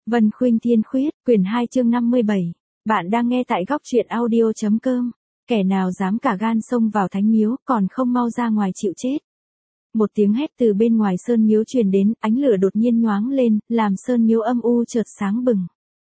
Vân Khuynh Thiên Khuyết, quyển 2 chương 57. Bạn đang nghe tại góc truyện audio.com. Kẻ nào dám cả gan xông vào thánh miếu, còn không mau ra ngoài chịu chết. Một tiếng hét từ bên ngoài sơn miếu truyền đến, ánh lửa đột nhiên nhoáng lên, làm sơn miếu âm u chợt sáng bừng.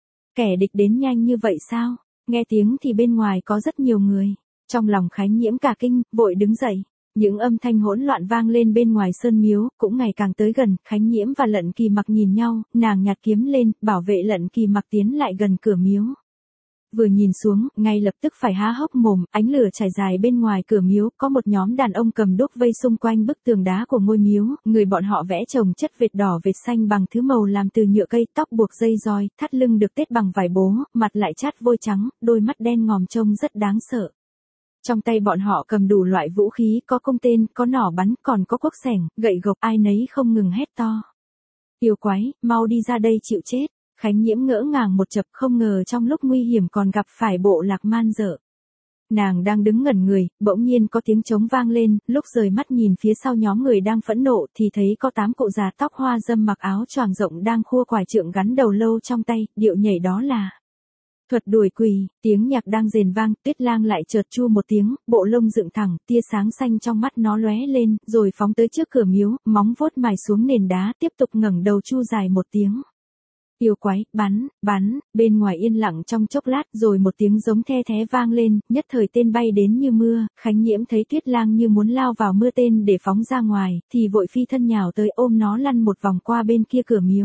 Kẻ địch đến nhanh như vậy sao? Nghe tiếng thì bên ngoài có rất nhiều người. Trong lòng Khánh Nhiễm cả kinh, vội đứng dậy. Những âm thanh hỗn loạn vang lên bên ngoài sơn miếu, cũng ngày càng tới gần. Khánh Nhiễm và Lận Kỳ Mặc nhìn nhau, nàng nhặt kiếm lên, bảo vệ Lận Kỳ Mặc tiến lại gần cửa miếu. Vừa nhìn xuống, ngay lập tức phải há hốc mồm, ánh lửa trải dài bên ngoài cửa miếu, có một nhóm đàn ông cầm đuốc vây xung quanh bức tường đá của ngôi miếu, người bọn họ vẽ chồng chất vệt đỏ vệt xanh bằng thứ màu làm từ nhựa cây, tóc buộc dây roi, thắt lưng được tết bằng vải bố, mặt lại chát vôi trắng, đôi mắt đen ngòm trông rất đáng sợ. Trong tay bọn họ cầm đủ loại vũ khí, có cung tên, có nỏ bắn, còn có cuốc xẻng, gậy gộc, ai nấy không ngừng hét to. Yêu quái, mau đi ra đây chịu chết. Khánh Nhiễm ngỡ ngàng một chập, không ngờ trong lúc nguy hiểm còn gặp phải bộ lạc man dợ. Nàng đang đứng ngẩn người, bỗng nhiên có tiếng trống vang lên, lúc rời mắt nhìn phía sau nhóm người đang phẫn nộ thì thấy có 8 cụ già tóc hoa râm mặc áo choàng rộng đang khua quải trượng gắn đầu lâu trong tay, điệu nhảy đó là thuật đuổi quỷ. Tiếng nhạc đang rền vang, Tuyết Lang lại chợt chu một tiếng, bộ lông dựng thẳng, tia sáng xanh trong mắt nó lóe lên, rồi phóng tới trước cửa miếu, móng vuốt mài xuống nền đá, tiếp tục ngẩng đầu chu dài một tiếng. Yêu quái, bắn, bên ngoài yên lặng trong chốc lát, rồi một tiếng giống the thé vang lên, nhất thời tên bay đến như mưa. Khánh Nhiễm thấy Tuyết Lang như muốn lao vào mưa tên để phóng ra ngoài, thì vội phi thân nhào tới ôm nó lăn một vòng qua bên kia cửa miếu.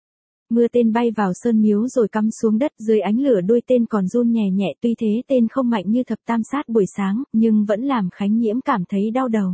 Mưa tên bay vào sơn miếu rồi cắm xuống đất, dưới ánh lửa đuôi tên còn run nhẹ nhẹ, tuy thế tên không mạnh như thập tam sát buổi sáng, nhưng vẫn làm Khánh Nhiễm cảm thấy đau đầu.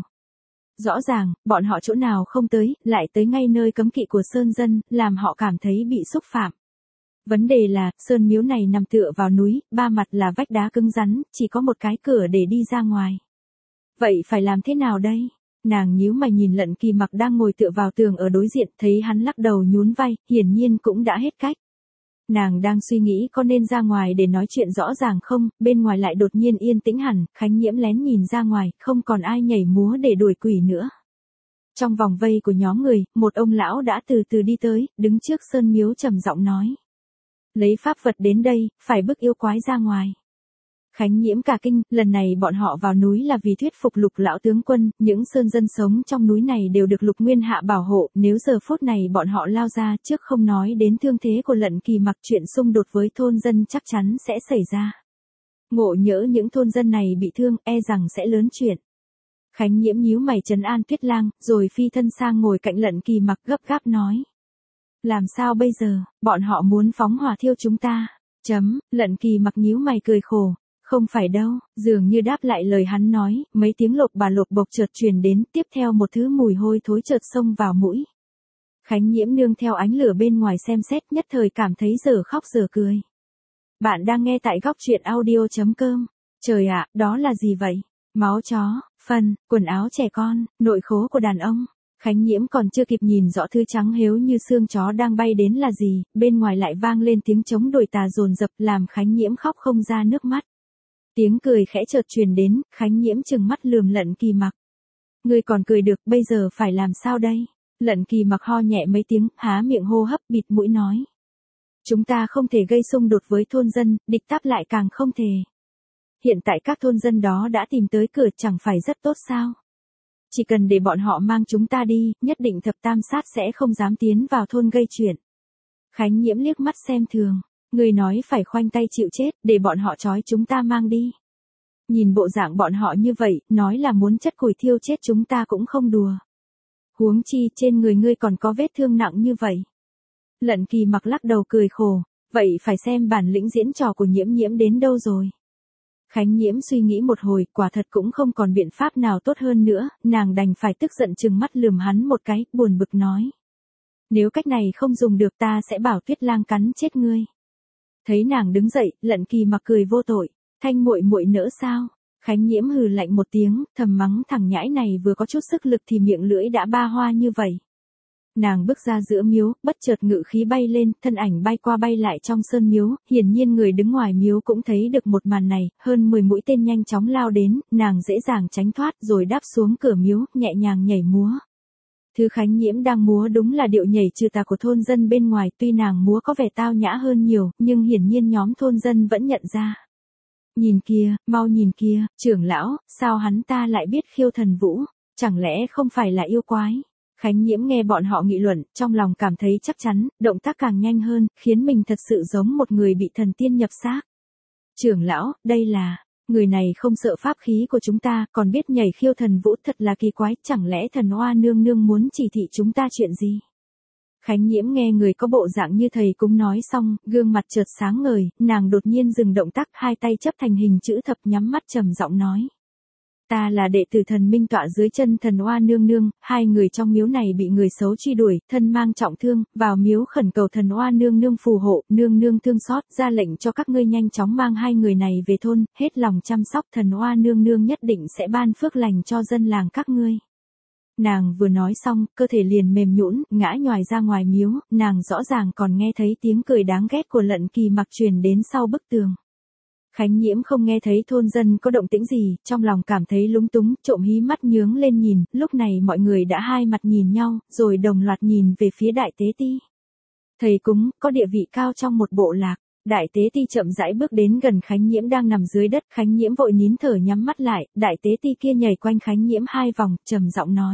Rõ ràng, bọn họ chỗ nào không tới, lại tới ngay nơi cấm kỵ của sơn dân, làm họ cảm thấy bị xúc phạm. Vấn đề là, sơn miếu này nằm tựa vào núi, ba mặt là vách đá cứng rắn, chỉ có một cái cửa để đi ra ngoài. Vậy phải làm thế nào đây? Nàng nhíu mày nhìn Lận Kỳ Mặc đang ngồi tựa vào tường ở đối diện, thấy hắn lắc đầu nhún vai, hiển nhiên cũng đã hết cách. Nàng đang suy nghĩ có nên ra ngoài để nói chuyện rõ ràng không, bên ngoài lại đột nhiên yên tĩnh hẳn, Khánh Nhiễm lén nhìn ra ngoài, không còn ai nhảy múa để đuổi quỷ nữa. Trong vòng vây của nhóm người, một ông lão đã từ từ đi tới, đứng trước sơn miếu trầm giọng nói. Lấy pháp vật đến đây, phải bức yêu quái ra ngoài. Khánh Nhiễm cả kinh, lần này bọn họ vào núi là vì thuyết phục Lục lão tướng quân, những sơn dân sống trong núi này đều được Lục Nguyên Hạ bảo hộ, nếu giờ phút này bọn họ lao ra trước không nói đến thương thế của Lận Kỳ Mặc, chuyện xung đột với thôn dân chắc chắn sẽ xảy ra. Ngộ nhỡ những thôn dân này bị thương, e rằng sẽ lớn chuyện. Khánh Nhiễm nhíu mày trấn an Tuyết Lang, rồi phi thân sang ngồi cạnh Lận Kỳ Mặc gấp gáp nói. Làm sao bây giờ, bọn họ muốn phóng hỏa thiêu chúng ta. Lận Kỳ Mặc nhíu mày cười khổ. Không phải đâu, dường như đáp lại lời hắn nói, mấy tiếng lộc bà lộc bộc chợt truyền đến, tiếp theo một thứ mùi hôi thối chợt xông vào mũi. Khánh Nhiễm nương theo ánh lửa bên ngoài xem xét, nhất thời cảm thấy dở khóc dở cười. Bạn đang nghe tại góc truyện audio.com. Trời ạ, đó là gì vậy? Máu chó, phân, quần áo trẻ con, nội khố của đàn ông. Khánh Nhiễm còn chưa kịp nhìn rõ thứ trắng hếu như xương chó đang bay đến là gì, bên ngoài lại vang lên tiếng trống đồi tà dồn dập, làm Khánh Nhiễm khóc không ra nước mắt. Tiếng cười khẽ chợt truyền đến, Khánh Nhiễm trừng mắt lườm Lận Kỳ Mặc. Ngươi còn cười được, bây giờ phải làm sao đây? Lận Kỳ Mặc ho nhẹ mấy tiếng, há miệng hô hấp, bịt mũi nói. Chúng ta không thể gây xung đột với thôn dân, địch táp lại càng không thể. Hiện tại các thôn dân đó đã tìm tới cửa, chẳng phải rất tốt sao? Chỉ cần để bọn họ mang chúng ta đi, nhất định thập tam sát sẽ không dám tiến vào thôn gây chuyện. Khánh Nhiễm liếc mắt xem thường. Người nói phải khoanh tay chịu chết, để bọn họ trói chúng ta mang đi. Nhìn bộ dạng bọn họ như vậy, nói là muốn chất củi thiêu chết chúng ta cũng không đùa. Huống chi trên người ngươi còn có vết thương nặng như vậy. Lận Kỳ Mặc lắc đầu cười khổ, vậy phải xem bản lĩnh diễn trò của Nhiễm Nhiễm đến đâu rồi. Khánh Nhiễm suy nghĩ một hồi, quả thật cũng không còn biện pháp nào tốt hơn nữa, nàng đành phải tức giận trừng mắt lườm hắn một cái, buồn bực nói. Nếu cách này không dùng được ta sẽ bảo Tuyết Lang cắn chết ngươi. Thấy nàng đứng dậy, Lận Kỳ Mặc cười vô tội, Thanh muội muội nỡ sao? Khánh Nhiễm hừ lạnh một tiếng, thầm mắng thằng nhãi này vừa có chút sức lực thì miệng lưỡi đã ba hoa như vậy. Nàng bước ra giữa miếu, bất chợt ngự khí bay lên, thân ảnh bay qua bay lại trong sơn miếu, hiển nhiên người đứng ngoài miếu cũng thấy được một màn này, hơn 10 mũi tên nhanh chóng lao đến, nàng dễ dàng tránh thoát rồi đáp xuống cửa miếu, nhẹ nhàng nhảy múa. Thứ Khánh Nhiễm đang múa đúng là điệu nhảy trừ tà của thôn dân bên ngoài, tuy nàng múa có vẻ tao nhã hơn nhiều, nhưng hiển nhiên nhóm thôn dân vẫn nhận ra. Nhìn kìa, mau nhìn kìa, trưởng lão, sao hắn ta lại biết khiêu thần vũ, chẳng lẽ không phải là yêu quái? Khánh Nhiễm nghe bọn họ nghị luận, trong lòng cảm thấy chắc chắn, động tác càng nhanh hơn, khiến mình thật sự giống một người bị thần tiên nhập xác. Trưởng lão, đây là, người này không sợ pháp khí của chúng ta, còn biết nhảy khiêu thần vũ, thật là kỳ quái, chẳng lẽ thần Hoa nương nương muốn chỉ thị chúng ta chuyện gì? Khánh Nhiễm nghe người có bộ dạng như thầy cũng nói xong, gương mặt chợt sáng ngời, nàng đột nhiên dừng động tác, hai tay chấp thành hình chữ thập, nhắm mắt trầm giọng nói. Ta là đệ tử thần minh tọa dưới chân thần Hoa nương nương, hai người trong miếu này bị người xấu truy đuổi, thân mang trọng thương, vào miếu khẩn cầu thần Hoa nương nương phù hộ, nương nương thương xót, ra lệnh cho các ngươi nhanh chóng mang hai người này về thôn, hết lòng chăm sóc, thần Hoa nương nương nhất định sẽ ban phước lành cho dân làng các ngươi. Nàng vừa nói xong, cơ thể liền mềm nhũn, ngã nhoài ra ngoài miếu, nàng rõ ràng còn nghe thấy tiếng cười đáng ghét của Lận Kỳ Mặc truyền đến sau bức tường. Khánh Nhiễm không nghe thấy thôn dân có động tĩnh gì, trong lòng cảm thấy lúng túng, trộm hí mắt nhướng lên nhìn, lúc này mọi người đã hai mặt nhìn nhau, rồi đồng loạt nhìn về phía Đại Tế Ti. Thầy cúng, có địa vị cao trong một bộ lạc. Đại Tế Ti chậm rãi bước đến gần Khánh Nhiễm đang nằm dưới đất, Khánh Nhiễm vội nín thở nhắm mắt lại, Đại Tế Ti kia nhảy quanh Khánh Nhiễm hai vòng, trầm giọng nói.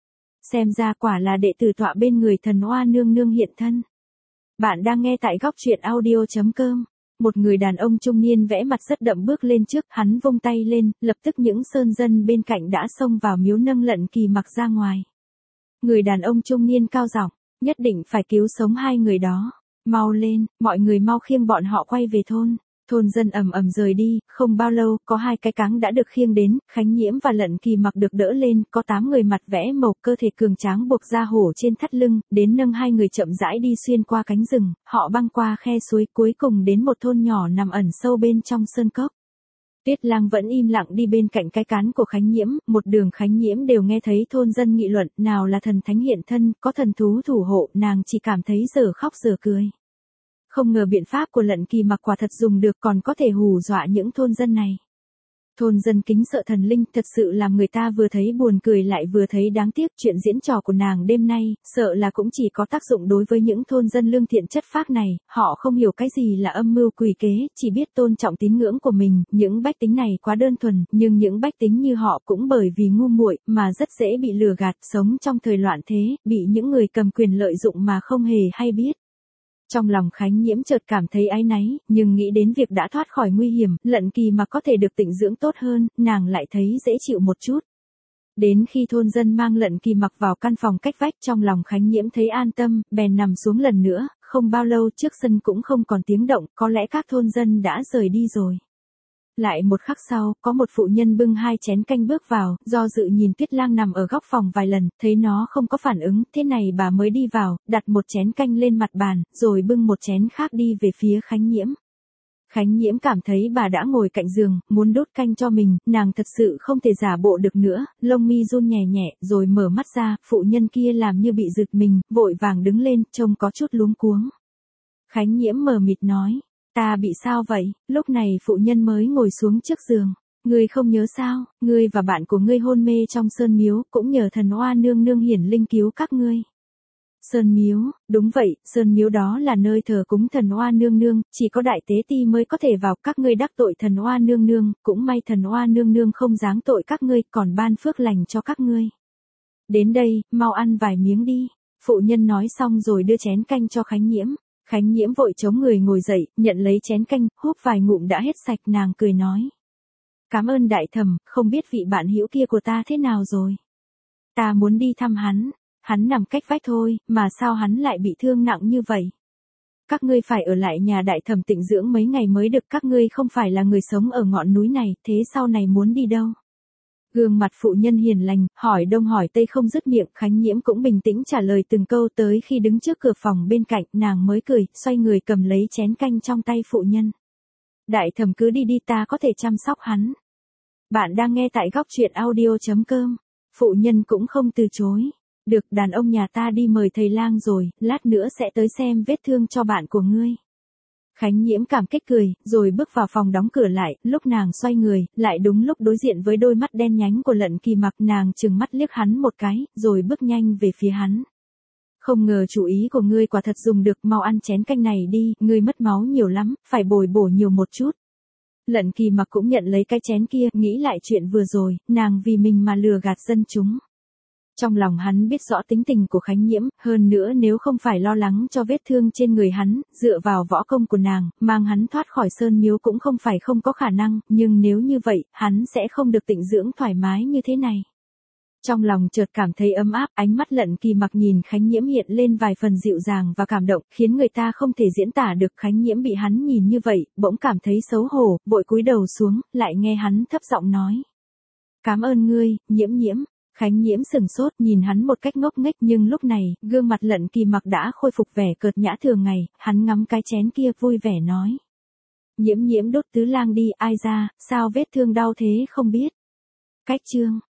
Xem ra quả là đệ tử tọa bên người thần Hoa nương nương hiện thân. Bạn đang nghe tại góc truyện audio.com. Một người đàn ông trung niên vẽ mặt rất đậm bước lên trước, hắn vung tay lên, lập tức những sơn dân bên cạnh đã xông vào miếu nâng Lận Kỳ Mặc ra ngoài. Người đàn ông trung niên cao giọng, nhất định phải cứu sống hai người đó. Mau lên, mọi người mau khiêng bọn họ quay về thôn. Thôn dân ầm ầm rời đi, không bao lâu, có hai cái cáng đã được khiêng đến, Khánh Nhiễm và Lận Kỳ Mặc được đỡ lên, có 8 người mặt vẽ mộc, cơ thể cường tráng buộc ra hổ trên thắt lưng, đến nâng hai người chậm rãi đi xuyên qua cánh rừng, họ băng qua khe suối, cuối cùng đến một thôn nhỏ nằm ẩn sâu bên trong sơn cốc. Tuyết Lang vẫn im lặng đi bên cạnh cái cán của Khánh Nhiễm, một đường Khánh Nhiễm đều nghe thấy thôn dân nghị luận, nào là thần thánh hiện thân, có thần thú thủ hộ, nàng chỉ cảm thấy dở khóc dở cười. Không ngờ biện pháp của Lận Kỳ Mặc quả thật dùng được, còn có thể hù dọa những thôn dân này. Thôn dân kính sợ thần linh, thật sự làm người ta vừa thấy buồn cười lại vừa thấy đáng tiếc. Chuyện diễn trò của nàng đêm nay, sợ là cũng chỉ có tác dụng đối với những thôn dân lương thiện chất phác này, họ không hiểu cái gì là âm mưu quỷ kế, chỉ biết tôn trọng tín ngưỡng của mình. Những bách tính này quá đơn thuần, nhưng những bách tính như họ cũng bởi vì ngu muội mà rất dễ bị lừa gạt, sống trong thời loạn thế, bị những người cầm quyền lợi dụng mà không hề hay biết. Trong lòng Khánh Nhiễm chợt cảm thấy áy náy, nhưng nghĩ đến việc đã thoát khỏi nguy hiểm, Lận Kỳ Mặc có thể được tịnh dưỡng tốt hơn, nàng lại thấy dễ chịu một chút. Đến khi thôn dân mang Lận Kỳ Mặc vào căn phòng cách vách, trong lòng Khánh Nhiễm thấy an tâm, bèn nằm xuống lần nữa, không bao lâu trước sân cũng không còn tiếng động, có lẽ các thôn dân đã rời đi rồi. Lại một khắc sau, có một phụ nhân bưng hai chén canh bước vào, do dự nhìn Tuyết Lang nằm ở góc phòng vài lần, thấy nó không có phản ứng, thế này bà mới đi vào, đặt một chén canh lên mặt bàn, rồi bưng một chén khác đi về phía Khánh Nhiễm. Khánh Nhiễm cảm thấy bà đã ngồi cạnh giường, muốn đút canh cho mình, nàng thật sự không thể giả bộ được nữa, lông mi run nhẹ nhẹ, rồi mở mắt ra, phụ nhân kia làm như bị giật mình, vội vàng đứng lên, trông có chút luống cuống. Khánh Nhiễm mờ mịt nói. Ta bị sao vậy? Lúc này phụ nhân mới ngồi xuống trước giường. Ngươi không nhớ sao, ngươi và bạn của ngươi hôn mê trong sơn miếu, cũng nhờ thần Hoa nương nương hiển linh cứu các ngươi. Sơn miếu, đúng vậy, sơn miếu đó là nơi thờ cúng thần Hoa nương nương, chỉ có Đại Tế Ti mới có thể vào, các ngươi đắc tội thần Hoa nương nương, cũng may thần Hoa nương nương không giáng tội các ngươi, còn ban phước lành cho các ngươi. Đến đây, mau ăn vài miếng đi. Phụ nhân nói xong rồi đưa chén canh cho Khánh Nhiễm. Khánh Nhiễm vội chống người ngồi dậy, nhận lấy chén canh, húp vài ngụm đã hết sạch, nàng cười nói. Cảm ơn đại thẩm, không biết vị bạn hữu kia của ta thế nào rồi. Ta muốn đi thăm hắn nằm cách vách thôi, mà sao hắn lại bị thương nặng như vậy. Các ngươi phải ở lại nhà đại thẩm tịnh dưỡng mấy ngày mới được, các ngươi không phải là người sống ở ngọn núi này, thế sau này muốn đi đâu. Gương mặt phụ nhân hiền lành, hỏi đông hỏi tây không dứt miệng, Khánh Nhiễm cũng bình tĩnh trả lời từng câu, tới khi đứng trước cửa phòng bên cạnh, nàng mới cười, xoay người cầm lấy chén canh trong tay phụ nhân. Đại thẩm cứ đi đi, ta có thể chăm sóc hắn. Bạn đang nghe tại góc truyện audio.com. Phụ nhân cũng không từ chối. Được, đàn ông nhà ta đi mời thầy lang rồi, lát nữa sẽ tới xem vết thương cho bạn của ngươi. Khánh Nhiễm cảm kích cười, rồi bước vào phòng đóng cửa lại, lúc nàng xoay người, lại đúng lúc đối diện với đôi mắt đen nhánh của Lận Kỳ Mặc, nàng trừng mắt liếc hắn một cái, rồi bước nhanh về phía hắn. Không ngờ chủ ý của ngươi quả thật dùng được, mau ăn chén canh này đi, ngươi mất máu nhiều lắm, phải bồi bổ nhiều một chút. Lận Kỳ Mặc cũng nhận lấy cái chén kia, nghĩ lại chuyện vừa rồi, nàng vì mình mà lừa gạt dân chúng. Trong lòng hắn biết rõ tính tình của Khánh Nhiễm, hơn nữa nếu không phải lo lắng cho vết thương trên người hắn, dựa vào võ công của nàng, mang hắn thoát khỏi sơn miếu cũng không phải không có khả năng, nhưng nếu như vậy, hắn sẽ không được tịnh dưỡng thoải mái như thế này. Trong lòng chợt cảm thấy ấm áp, ánh mắt Lận Kỳ Mặc nhìn Khánh Nhiễm hiện lên vài phần dịu dàng và cảm động, khiến người ta không thể diễn tả được. Khánh Nhiễm bị hắn nhìn như vậy, bỗng cảm thấy xấu hổ, vội cúi đầu xuống, lại nghe hắn thấp giọng nói. Cảm ơn ngươi, Nhiễm Nhiễm. Khánh Nhiễm sừng sốt nhìn hắn một cách ngốc nghếch, nhưng lúc này, gương mặt Lận Kỳ Mặc đã khôi phục vẻ cợt nhã thường ngày, hắn ngắm cái chén kia vui vẻ nói. Nhiễm Nhiễm đốt tứ lang đi, ai ra, sao vết thương đau thế không biết. Cách chương.